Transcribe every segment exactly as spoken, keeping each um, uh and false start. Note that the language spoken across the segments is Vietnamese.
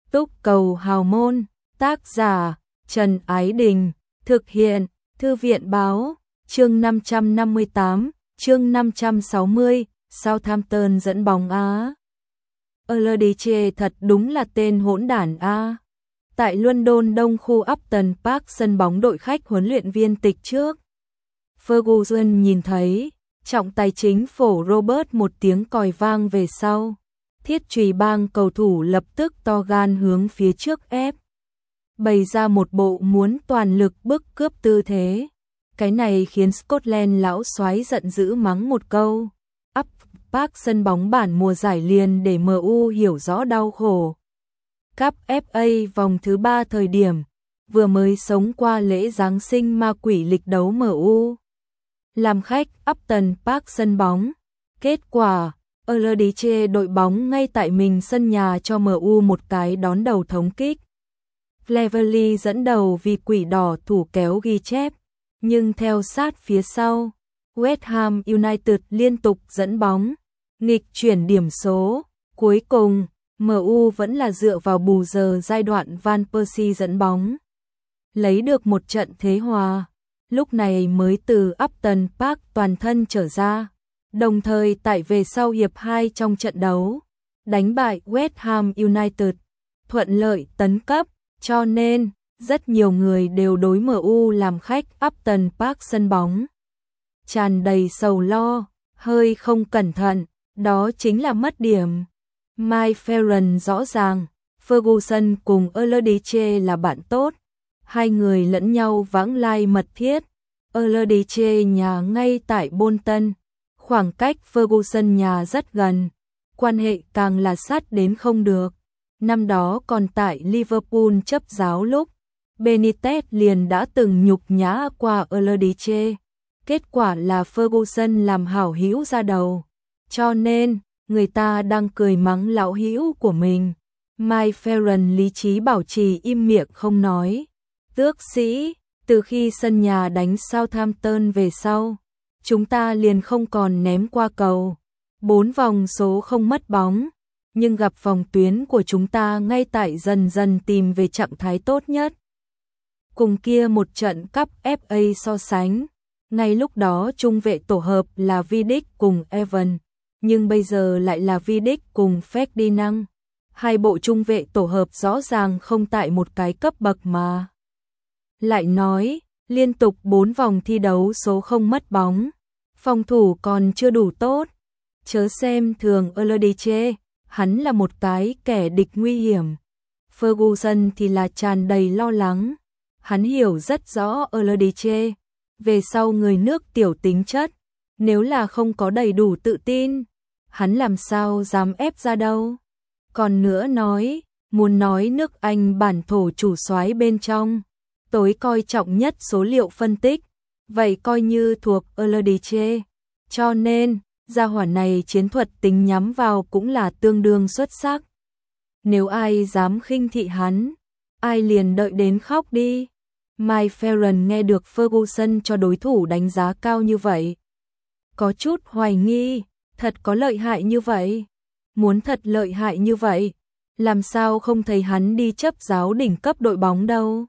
Túc cầu hào môn, tác giả Trần Ái Đình, thực hiện Thư viện Báo, chương năm trăm năm mươi tám, chương năm trăm sáu mươi, Southampton dẫn bóng Á. Erdich thật đúng là tên hỗn đản A. Tại London Đông khu Upton Park, sân bóng đội khách huấn luyện viên tịch trước, Ferguson nhìn thấy, trọng tài chính phổ Robert một tiếng còi vang về sau. Thiết chùy bang cầu thủ lập tức to gan hướng phía trước ép, bày ra một bộ muốn toàn lực bức cướp tư thế. Cái này khiến Scotland lão soái giận dữ mắng một câu. Up Park, sân bóng bản mùa giải liền để em u hiểu rõ đau khổ. Cup ép a vòng thứ ba thời điểm, vừa mới sống qua lễ Giáng sinh ma quỷ lịch đấu em u. Làm khách Upton Park sân bóng. Kết quả, Erdich đội bóng ngay tại mình sân nhà cho em u một cái đón đầu thống kích. Cleverly dẫn đầu vì quỷ đỏ thủ kéo ghi chép, nhưng theo sát phía sau, West Ham United liên tục dẫn bóng, nghịch chuyển điểm số. Cuối cùng, em u vẫn là dựa vào bù giờ giai đoạn Van Persie dẫn bóng, lấy được một trận thế hòa. Lúc này mới từ Upton Park toàn thân trở ra, đồng thời tại về sau hiệp hai trong trận đấu, đánh bại West Ham United, thuận lợi tấn cấp, cho nên rất nhiều người đều đối em u làm khách Upton Park sân bóng tràn đầy sầu lo, hơi không cẩn thận, đó chính là mất điểm. Mike Ferran rõ ràng, Ferguson cùng Erdich là bạn tốt, hai người lẫn nhau vãng lai mật thiết. Erdich nhà ngay tại Bolton, khoảng cách Ferguson nhà rất gần, quan hệ càng là sát đến không được. Năm đó còn tại Liverpool chấp giáo lúc, Benitez liền đã từng nhục nhã qua Erdich, kết quả là Ferguson làm hảo hữu ra đầu, cho nên người ta đang cười mắng lão hữu của mình. Mike Ferran lý trí bảo trì im miệng không nói. Tước sĩ, từ khi sân nhà đánh Southampton về sau, chúng ta liền không còn ném qua cầu. Bốn vòng số không mất bóng, nhưng gặp phòng tuyến của chúng ta ngay tại dần dần tìm về trạng thái tốt nhất. Cùng kia một trận Cup ép a so sánh, ngay lúc đó trung vệ tổ hợp là Vidic cùng Evan, nhưng bây giờ lại là Vidic cùng Ferdinand. Hai bộ trung vệ tổ hợp rõ ràng không tại một cái cấp bậc mà. Lại nói, liên tục bốn vòng thi đấu số không mất bóng, phòng thủ còn chưa đủ tốt. Chớ xem thường Erdich, hắn là một cái kẻ địch nguy hiểm. Ferguson thì là tràn đầy lo lắng, hắn hiểu rất rõ Erdich, về sau người nước tiểu tính chất, nếu là không có đầy đủ tự tin, hắn làm sao dám ép ra đâu. Còn nữa nói, muốn nói nước Anh bản thổ chủ soái bên trong, tối coi trọng nhất số liệu phân tích, vậy coi như thuộc Erdich, cho nên gia hỏa này chiến thuật tính nhắm vào cũng là tương đương xuất sắc. Nếu ai dám khinh thị hắn, ai liền đợi đến khóc đi. Mike Ferran nghe được Ferguson cho đối thủ đánh giá cao như vậy, có chút hoài nghi, thật có lợi hại như vậy? Muốn thật lợi hại như vậy, làm sao không thấy hắn đi chấp giáo đỉnh cấp đội bóng đâu?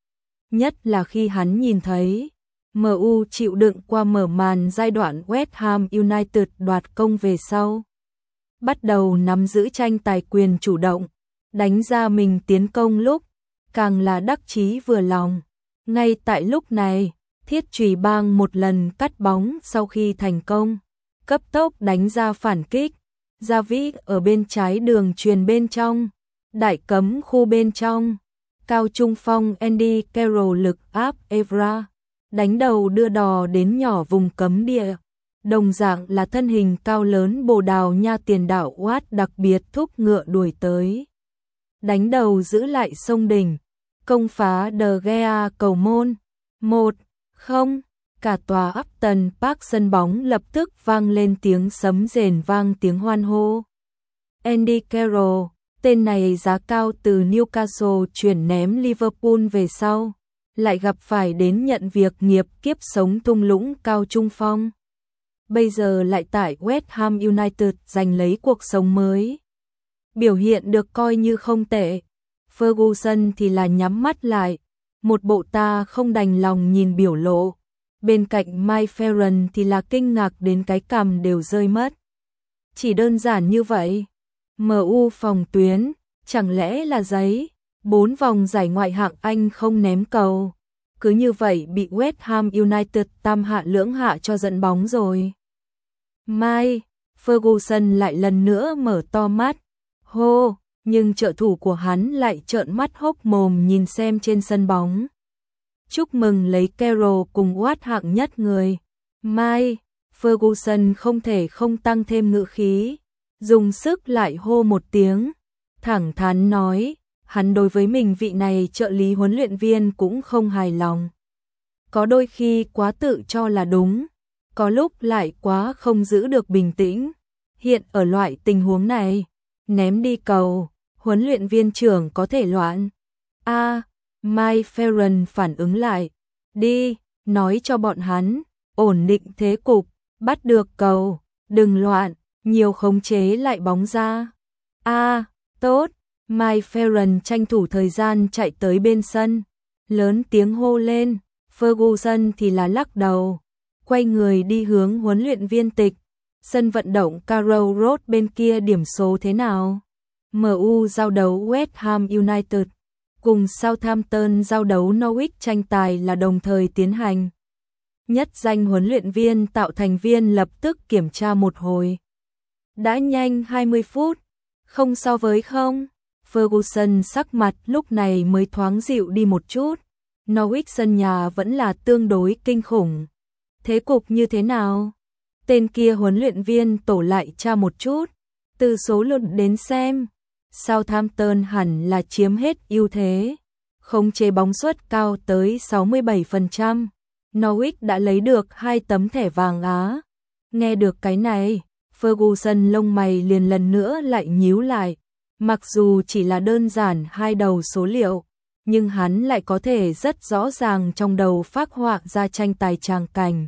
Nhất là khi hắn nhìn thấy em u chịu đựng qua mở màn giai đoạn West Ham United đoạt công về sau, bắt đầu nắm giữ tranh tài quyền chủ động, đánh ra mình tiến công lúc, càng là đắc chí vừa lòng. Ngay tại lúc này, thiết chùy bang một lần cắt bóng sau khi thành công, cấp tốc đánh ra phản kích. Gia vĩ ở bên trái đường truyền bên trong, đại cấm khu bên trong, cao trung phong Andy Carroll lực áp Evra, đánh đầu đưa đò đến nhỏ vùng cấm địa. Đồng dạng là thân hình cao lớn Bồ Đào Nha tiền đạo Watt đặc biệt thúc ngựa đuổi tới, đánh đầu giữ lại sông đỉnh, công phá De Gea cầu môn. Một không, cả tòa Upton Park sân bóng lập tức vang lên tiếng sấm rền vang tiếng hoan hô. Andy Carroll, tên này giá cao từ Newcastle chuyển ném Liverpool về sau, lại gặp phải đến nhận việc nghiệp kiếp sống thung lũng cao trung phong. Bây giờ lại tại West Ham United giành lấy cuộc sống mới. Biểu hiện được coi như không tệ, Ferguson thì là nhắm mắt lại, một bộ ta không đành lòng nhìn biểu lộ. Bên cạnh Mike Ferran thì là kinh ngạc đến cái cằm đều rơi mất. Chỉ đơn giản như vậy. em u phòng tuyến, chẳng lẽ là giấy, bốn vòng giải ngoại hạng Anh không ném cầu. Cứ như vậy bị West Ham United tam hạ lưỡng hạ cho dẫn bóng rồi. Mike, Ferguson lại lần nữa mở to mắt. Hô, nhưng trợ thủ của hắn lại trợn mắt hốc mồm nhìn xem trên sân bóng. Chúc mừng lấy Carroll cùng Watt hạng nhất người. Mike, Ferguson không thể không tăng thêm ngữ khí, dùng sức lại hô một tiếng, thẳng thắn nói, hắn đối với mình vị này trợ lý huấn luyện viên cũng không hài lòng. Có đôi khi quá tự cho là đúng, có lúc lại quá không giữ được bình tĩnh. Hiện ở loại tình huống này, ném đi cầu, huấn luyện viên trưởng có thể loạn. A, à, Mike Ferran phản ứng lại, đi, nói cho bọn hắn, ổn định thế cục, bắt được cầu, đừng loạn, nhiều khống chế lại bóng ra. A, à, tốt, Mike Ferran tranh thủ thời gian chạy tới bên sân, lớn tiếng hô lên. Ferguson thì là lắc đầu, quay người đi hướng huấn luyện viên tịch. Sân vận động Carrow Road bên kia điểm số thế nào? em u giao đấu West Ham United cùng Southampton giao đấu Norwich, tranh tài là đồng thời tiến hành. Nhất danh huấn luyện viên tạo thành viên lập tức kiểm tra một hồi. Đã nhanh hai mươi phút, không so với không. Ferguson sắc mặt lúc này mới thoáng dịu đi một chút. Norwich sân nhà vẫn là tương đối kinh khủng. Thế cục như thế nào? Tên kia huấn luyện viên tổ lại tra một chút. Từ số lượng đến xem, Southampton hẳn là chiếm hết ưu thế. Khống chế bóng suất cao tới sáu mươi bảy phần trăm. Norwich đã lấy được hai tấm thẻ vàng Á. Nghe được cái này, Ferguson lông mày liền lần nữa lại nhíu lại. Mặc dù chỉ là đơn giản hai đầu số liệu, nhưng hắn lại có thể rất rõ ràng trong đầu phác họa ra tranh tài tràng cảnh.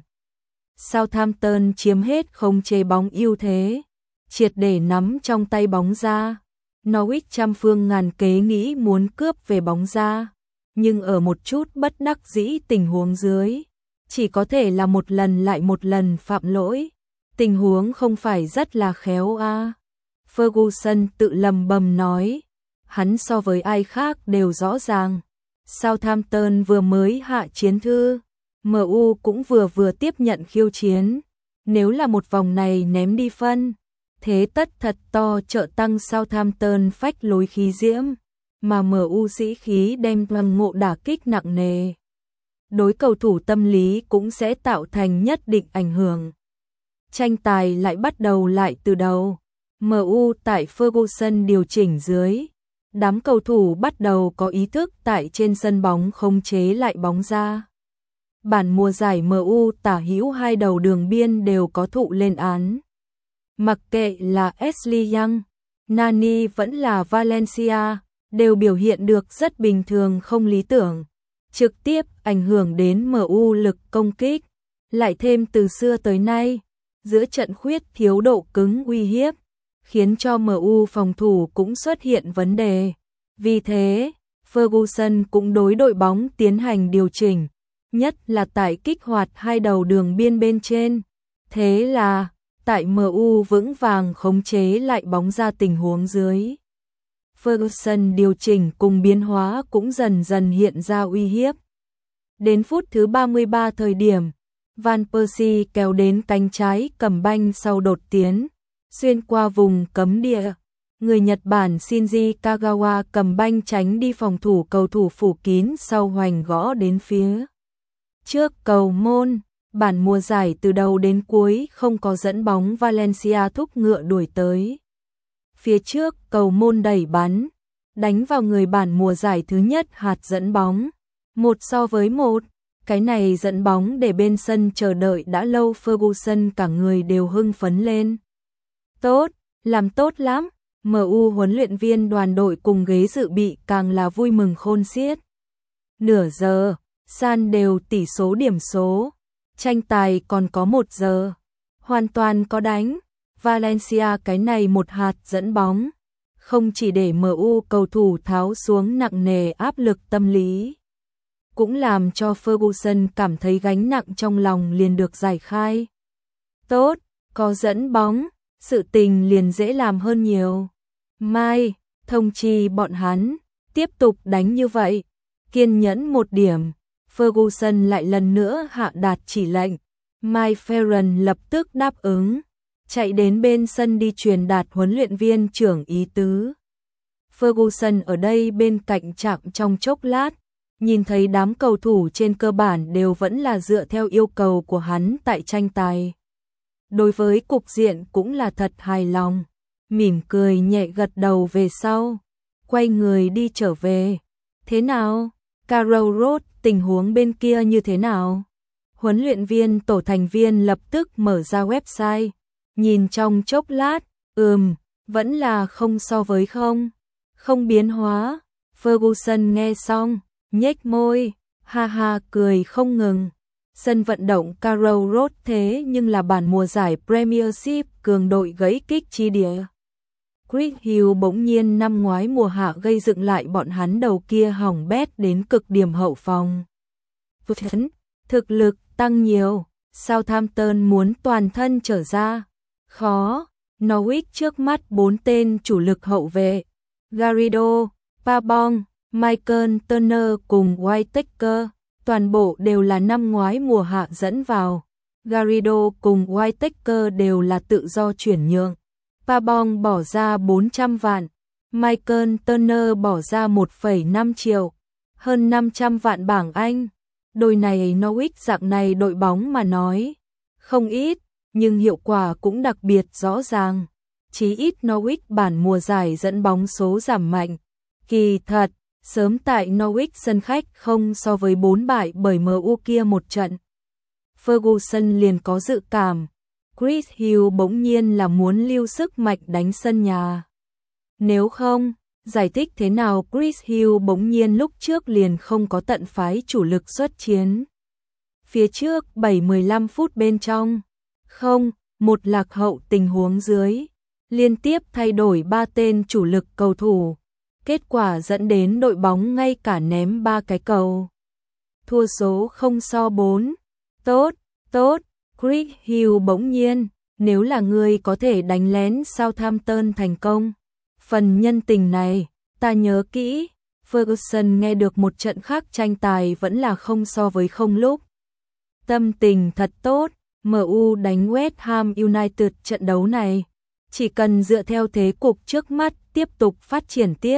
Southampton chiếm hết khống chế bóng ưu thế, triệt để nắm trong tay bóng ra. Norwich trăm phương ngàn kế nghĩ muốn cướp về bóng ra, nhưng ở một chút bất đắc dĩ tình huống dưới, chỉ có thể là một lần lại một lần phạm lỗi. Tình huống không phải rất là khéo a. À. Ferguson tự lầm bầm nói, hắn so với ai khác đều rõ ràng. Southampton vừa mới hạ chiến thư, em u cũng vừa vừa tiếp nhận khiêu chiến. Nếu là một vòng này ném đi phân, thế tất thật to trợ tăng Southampton phách lối khí diễm, mà em u sĩ khí đem bằng ngộ đả kích nặng nề. Đối cầu thủ tâm lý cũng sẽ tạo thành nhất định ảnh hưởng. Tranh tài lại bắt đầu lại từ đầu. em u tại Ferguson điều chỉnh dưới, đám cầu thủ bắt đầu có ý thức tại trên sân bóng khống chế lại bóng ra. Bản mùa giải em u tả hữu hai đầu đường biên đều có thụ lên án. Mặc kệ là Ashley Young, Nani vẫn là Valencia, đều biểu hiện được rất bình thường không lý tưởng, trực tiếp ảnh hưởng đến em u lực công kích. Lại thêm từ xưa tới nay, giữa trận khuyết thiếu độ cứng uy hiếp, khiến cho em u phòng thủ cũng xuất hiện vấn đề. Vì thế, Ferguson cũng đối đội bóng tiến hành điều chỉnh, nhất là tại kích hoạt hai đầu đường biên bên trên. Thế là, tại em u vững vàng khống chế lại bóng ra tình huống dưới, Ferguson điều chỉnh cùng biến hóa cũng dần dần hiện ra uy hiếp. Đến phút thứ ba mươi ba thời điểm, Van Persie kéo đến cánh trái cầm banh sau đột tiến, xuyên qua vùng cấm địa. Người Nhật Bản Shinji Kagawa cầm banh tránh đi phòng thủ cầu thủ phủ kín sau hoành gõ đến phía trước cầu môn. Bản mùa giải từ đầu đến cuối không có dẫn bóng, Valencia thúc ngựa đuổi tới phía trước cầu môn đẩy bắn, đánh vào người bản mùa giải thứ nhất hạt dẫn bóng, một so với một. Cái này dẫn bóng để bên sân chờ đợi đã lâu Ferguson cả người đều hưng phấn lên. Tốt, làm tốt lắm. em u huấn luyện viên đoàn đội cùng ghế dự bị càng là vui mừng khôn xiết. Nửa giờ, san đều tỷ số điểm số. Tranh tài còn có một giờ. Hoàn toàn có đánh. Valencia cái này một hạt dẫn bóng. không chỉ để em u cầu thủ tháo xuống nặng nề áp lực tâm lý, cũng làm cho Ferguson cảm thấy gánh nặng trong lòng liền được giải khai. Tốt, có dẫn bóng, sự tình liền dễ làm hơn nhiều. Mai, thông chi bọn hắn, tiếp tục đánh như vậy, kiên nhẫn một điểm. Ferguson lại lần nữa hạ đạt chỉ lệnh. Mike Ferran lập tức đáp ứng, chạy đến bên sân đi truyền đạt huấn luyện viên trưởng ý tứ. Ferguson ở đây bên cạnh chạm trong chốc lát, nhìn thấy đám cầu thủ trên cơ bản đều vẫn là dựa theo yêu cầu của hắn tại tranh tài. Đối với cục diện cũng là thật hài lòng, mỉm cười nhẹ gật đầu về sau, quay người đi trở về. Thế nào? Carroll Road, tình huống bên kia như thế nào? Huấn luyện viên tổ thành viên lập tức mở ra website, nhìn trong chốc lát, ừm, vẫn là không so với không, không biến hóa. Ferguson nghe xong, nhếch môi, ha ha cười không ngừng. Sân vận động Carroll Road thế nhưng là bản mùa giải Premiership cường đội gãy kích chi địa. Chris Hill bỗng nhiên năm ngoái mùa hạ gây dựng lại bọn hắn đầu kia hỏng bét đến cực điểm hậu phòng. Thực lực tăng nhiều, Southampton muốn toàn thân trở ra. Khó, Norwich trước mắt bốn tên chủ lực hậu vệ, Garrido, Pabong, Michael Turner cùng Whittaker, toàn bộ đều là năm ngoái mùa hạ dẫn vào. Garrido cùng Whittaker đều là tự do chuyển nhượng. Pabong bỏ ra bốn trăm vạn, Michael Turner bỏ ra một phẩy năm triệu, hơn năm trăm vạn bảng Anh. Đôi này Norwich dạng này đội bóng mà nói, không ít, nhưng hiệu quả cũng đặc biệt rõ ràng. Chí ít Norwich bản mùa giải dẫn bóng số giảm mạnh. Kỳ thật, sớm tại Norwich sân khách không so với bốn bại bởi em u kia một trận, Ferguson liền có dự cảm. Chris Hill bỗng nhiên là muốn lưu sức mạnh đánh sân nhà. Nếu không, giải thích thế nào Chris Hill bỗng nhiên lúc trước liền không có tận phái chủ lực xuất chiến. Phía trước bảy mười lăm phút bên trong, không, một lạc hậu tình huống dưới, liên tiếp thay đổi ba tên chủ lực cầu thủ. Kết quả dẫn đến đội bóng ngay cả ném ba cái cầu. Thua số không so bốn. Tốt, tốt. Chris Hill bỗng nhiên, nếu là người có thể đánh lén Southampton thành công, phần nhân tình này, ta nhớ kỹ. Ferguson nghe được một trận khác tranh tài vẫn là không so với không lúc. Tâm tình thật tốt, em u đánh West Ham United trận đấu này, chỉ cần dựa theo thế cục trước mắt tiếp tục phát triển tiếp.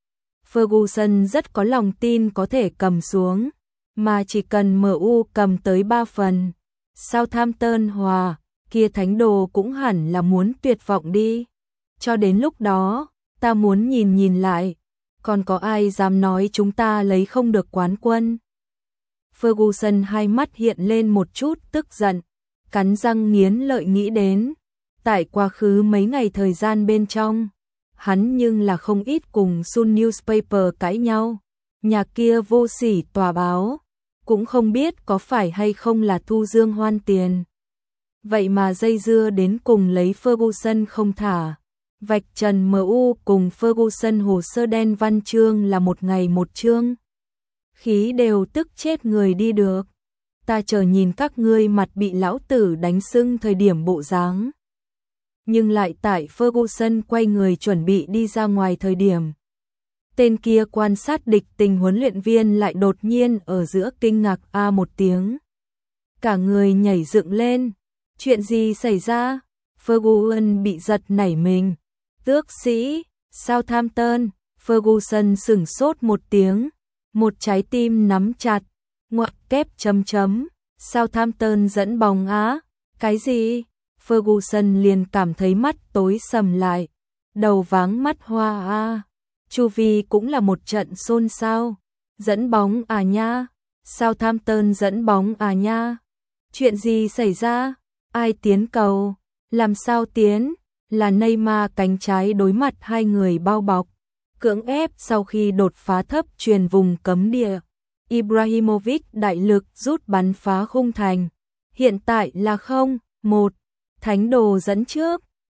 Ferguson rất có lòng tin có thể cầm xuống, mà chỉ cần em u cầm tới ba phần. Southampton hòa, kia thánh đồ cũng hẳn là muốn tuyệt vọng đi. Cho đến lúc đó, ta muốn nhìn nhìn lại, còn có ai dám nói chúng ta lấy không được quán quân. Ferguson hai mắt hiện lên một chút tức giận, cắn răng nghiến lợi nghĩ đến. Tại quá khứ mấy ngày thời gian bên trong, hắn nhưng là không ít cùng Sun Newspaper cãi nhau. Nhà kia vô sỉ tòa báo, cũng không biết có phải hay không là thu dương hoan tiền. Vậy mà dây dưa đến cùng lấy Ferguson không thả. Vạch trần em u cùng Ferguson hồ sơ đen văn chương là một ngày một chương. Khí đều tức chết người đi được. Ta chờ nhìn các ngươi mặt bị lão tử đánh sưng thời điểm bộ dáng. Nhưng lại tại Ferguson quay người chuẩn bị đi ra ngoài thời điểm, tên kia quan sát địch tình huấn luyện viên lại đột nhiên ở giữa kinh ngạc a một tiếng. Cả người nhảy dựng lên. Chuyện gì xảy ra? Ferguson bị giật nảy mình. Tước sĩ, Southampton. Ferguson sửng sốt một tiếng, một trái tim nắm chặt, ngoặc kép chấm chấm. Southampton dẫn bóng á? Cái gì? Ferguson liền cảm thấy mắt tối sầm lại, đầu váng mắt hoa a. Chu vi cũng là một trận xôn xao. Dẫn bóng à nha? Southampton dẫn bóng à nha? Chuyện gì xảy ra? Ai tiến cầu? Làm sao tiến? Là Neymar cánh trái đối mặt hai người bao bọc, cưỡng ép sau khi đột phá thấp truyền vùng cấm địa. Ibrahimovic đại lực rút bắn phá khung thành. Hiện tại là không một, thánh đồ dẫn trước.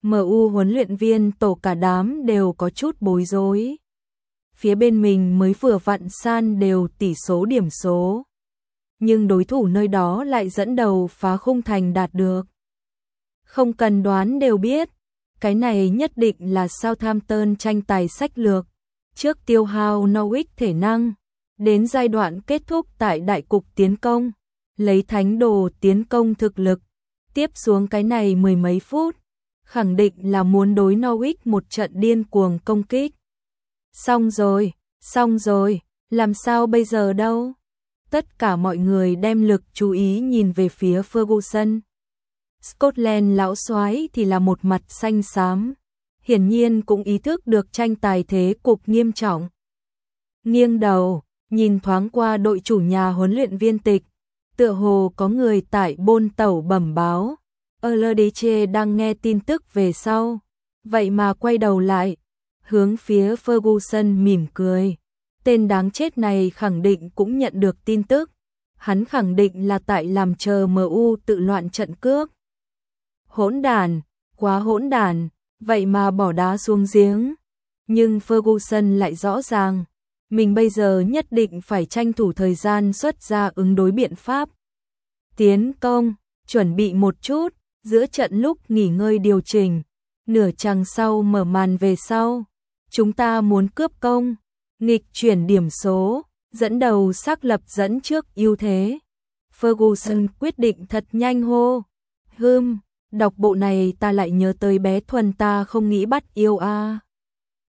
em u huấn luyện viên tổ cả đám đều có chút bối rối. Phía bên mình mới vừa vặn san đều tỷ số điểm số, nhưng đối thủ nơi đó lại dẫn đầu phá khung thành đạt được. Không cần đoán đều biết, cái này nhất định là Southampton tranh tài sách lược, trước tiêu hao Norwich thể năng, đến giai đoạn kết thúc tại đại cục tiến công, lấy thánh đồ tiến công thực lực, tiếp xuống cái này mười mấy phút, khẳng định là muốn đối Norwich một trận điên cuồng công kích. Xong rồi, xong rồi, làm sao bây giờ đâu? Tất cả mọi người đem lực chú ý nhìn về phía Ferguson. Scotland lão soái thì là một mặt xanh xám, hiển nhiên cũng ý thức được tranh tài thế cục nghiêm trọng. Nghiêng đầu, nhìn thoáng qua đội chủ nhà huấn luyện viên tịch, tựa hồ có người tại bôn tẩu bẩm báo, Erledeche đang nghe tin tức về sau, vậy mà quay đầu lại, hướng phía Ferguson mỉm cười. Tên đáng chết này khẳng định cũng nhận được tin tức, hắn khẳng định là tại làm chờ em u tự loạn trận cước. Hỗn đản, quá hỗn đản, vậy mà bỏ đá xuống giếng. Nhưng Ferguson lại rõ ràng, mình bây giờ nhất định phải tranh thủ thời gian xuất ra ứng đối biện pháp. Tiến công, chuẩn bị một chút, giữa trận lúc nghỉ ngơi điều chỉnh, nửa chặng sau mở màn về sau. Chúng ta muốn cướp công, nghịch chuyển điểm số, dẫn đầu xác lập dẫn trước ưu thế. Ferguson quyết định thật nhanh hô. Hừm, đọc bộ này ta lại nhớ tới bé Thuần ta không nghĩ bắt yêu a. À.